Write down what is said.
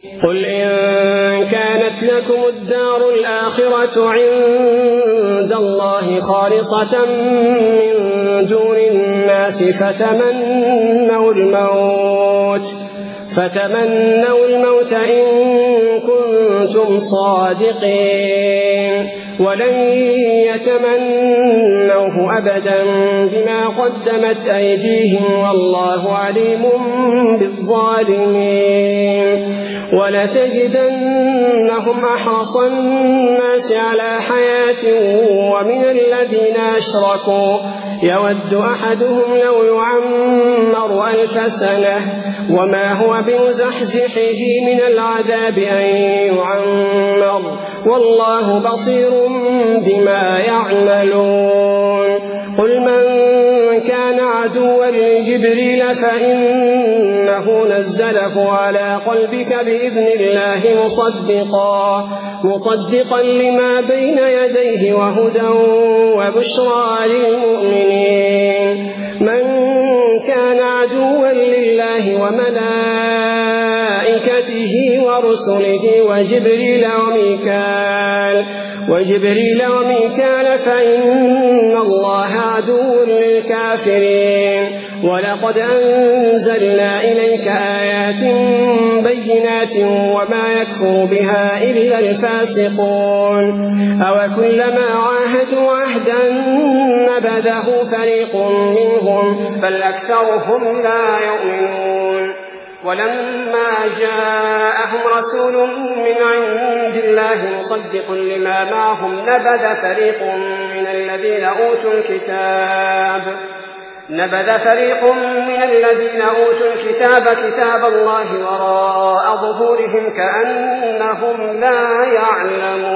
قل إن كانت لكم الدار الآخرة عند الله خالصة من دون الناس فتمنوا الموت إن كنتم صادقين ولن يتمنوه أبدا بما قدمت أيديهم والله عليم بالظالمين. ولتجدنهم أحرص الناس على حياة ومن الذين أشركوا يود أحدهم لو يعمر 1000 سنة وما هو بمزحزحه من العذاب أن يعمر والله بصير بما يعملون. قل من كان عدوا لجبريل فإنه نزله على قلبك بإذن الله مصدقا لما بين يديه وهدى وبشرى للمؤمنين. من كان عدوا لله وملائكته ورسله وجبريل وميكال فإن الله عدو للكافرين. ولقد أنزلنا إليك آيات بينات وما يكفر بها إلا الفاسقون. أوكلما عاهدوا عهدا نبذه فريق منهم بل أكثرهم لا يؤمنون. ولما جاءهم رسول من عند الله مصدق لما معهم نبذ فريق من الذين أوتوا الكتاب كتاب الله وراء ظهورهم كأنهم لا يعلمون.